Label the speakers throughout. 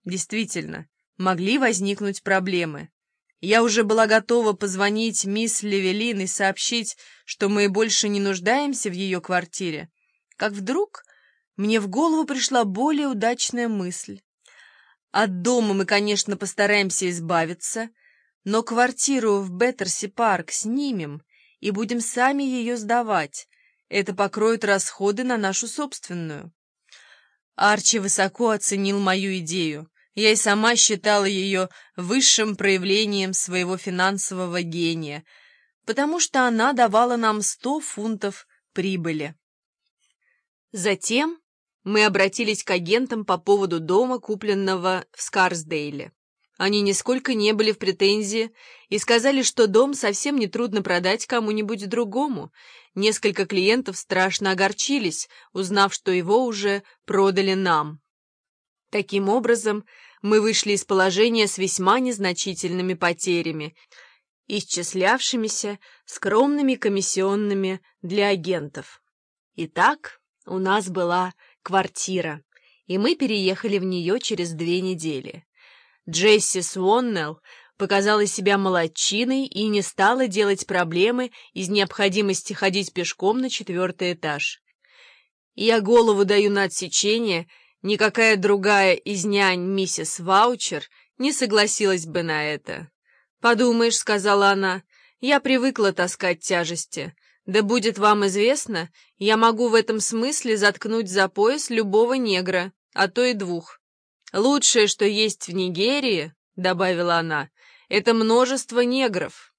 Speaker 1: Действительно, могли возникнуть проблемы. Я уже была готова позвонить мисс Левелин и сообщить, что мы больше не нуждаемся в ее квартире, как вдруг мне в голову пришла более удачная мысль. От дома мы, конечно, постараемся избавиться, но квартиру в Беттерси-парк снимем и будем сами ее сдавать. Это покроет расходы на нашу собственную. Арчи высоко оценил мою идею. Я и сама считала ее высшим проявлением своего финансового гения, потому что она давала нам 100 фунтов прибыли. Затем мы обратились к агентам по поводу дома, купленного в Скарсдейле. Они нисколько не были в претензии и сказали, что дом совсем нетрудно продать кому-нибудь другому. Несколько клиентов страшно огорчились, узнав, что его уже продали нам. Таким образом, мы вышли из положения с весьма незначительными потерями, исчислявшимися скромными комиссионными для агентов. Итак, у нас была квартира, и мы переехали в нее через 2 недели. Джесси Суоннелл показала себя молодчиной и не стала делать проблемы из необходимости ходить пешком на 4-й этаж. Я голову даю на отсечение, никакая другая из нянь миссис Ваучер не согласилась бы на это. «Подумаешь», — сказала она, — «я привыкла таскать тяжести. Да будет вам известно, я могу в этом смысле заткнуть за пояс любого негра, а то и 2. Лучшее, что есть в Нигерии, — добавила она, — это множество негров».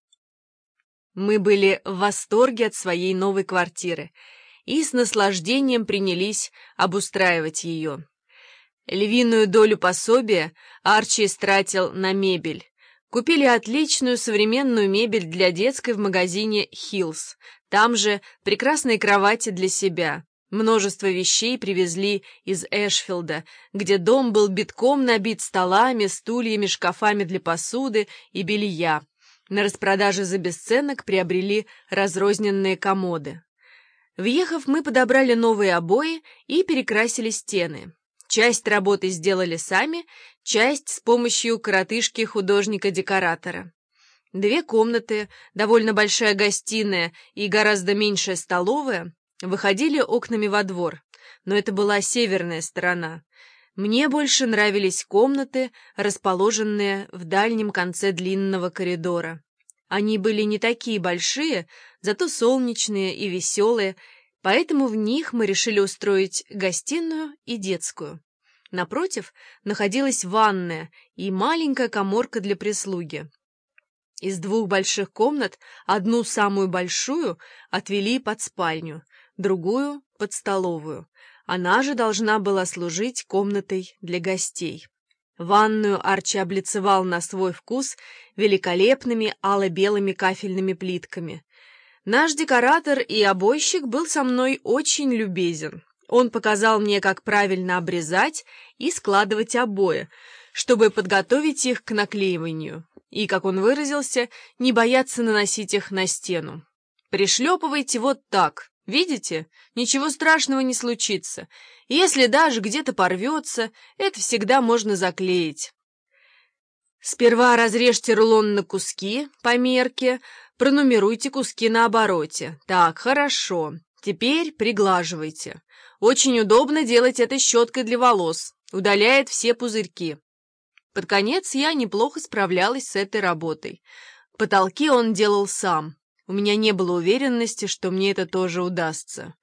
Speaker 1: Мы были в восторге от своей новой квартиры и с наслаждением принялись обустраивать ее. Львиную долю пособия Арчи истратил на мебель. Купили отличную современную мебель для детской в магазине «Хиллс». Там же прекрасные кровати для себя. Множество вещей привезли из Эшфилда, где дом был битком набит столами, стульями, шкафами для посуды и белья. На распродаже за бесценок приобрели разрозненные комоды. Въехав, мы подобрали новые обои и перекрасили стены. Часть работы сделали сами, часть с помощью коротышки-художника-декоратора. 2 комнаты, довольно большая гостиная и гораздо меньшая столовая выходили окнами во двор, но это была северная сторона. Мне больше нравились комнаты, расположенные в дальнем конце длинного коридора. Они были не такие большие, зато солнечные и веселые, поэтому в них мы решили устроить гостиную и детскую. Напротив находилась ванная и маленькая каморка для прислуги. Из 2 больших комнат одну, самую большую, отвели под спальню, другую — под столовую. Она же должна была служить комнатой для гостей. Ванную Арчи облицевал на свой вкус великолепными ало-белыми кафельными плитками. Наш декоратор и обойщик был со мной очень любезен. Он показал мне, как правильно обрезать и складывать обои, чтобы подготовить их к наклеиванию, и, как он выразился, не бояться наносить их на стену. «Пришлепывайте вот так. Видите? Ничего страшного не случится. Если даже где-то порвется, это всегда можно заклеить. Сперва разрежьте рулон на куски по мерке, пронумеруйте куски на обороте. Так, хорошо. Теперь приглаживайте. Очень удобно делать это щеткой для волос. Удаляет все пузырьки». Под конец я неплохо справлялась с этой работой. Потолки он делал сам. У меня не было уверенности, что мне это тоже удастся.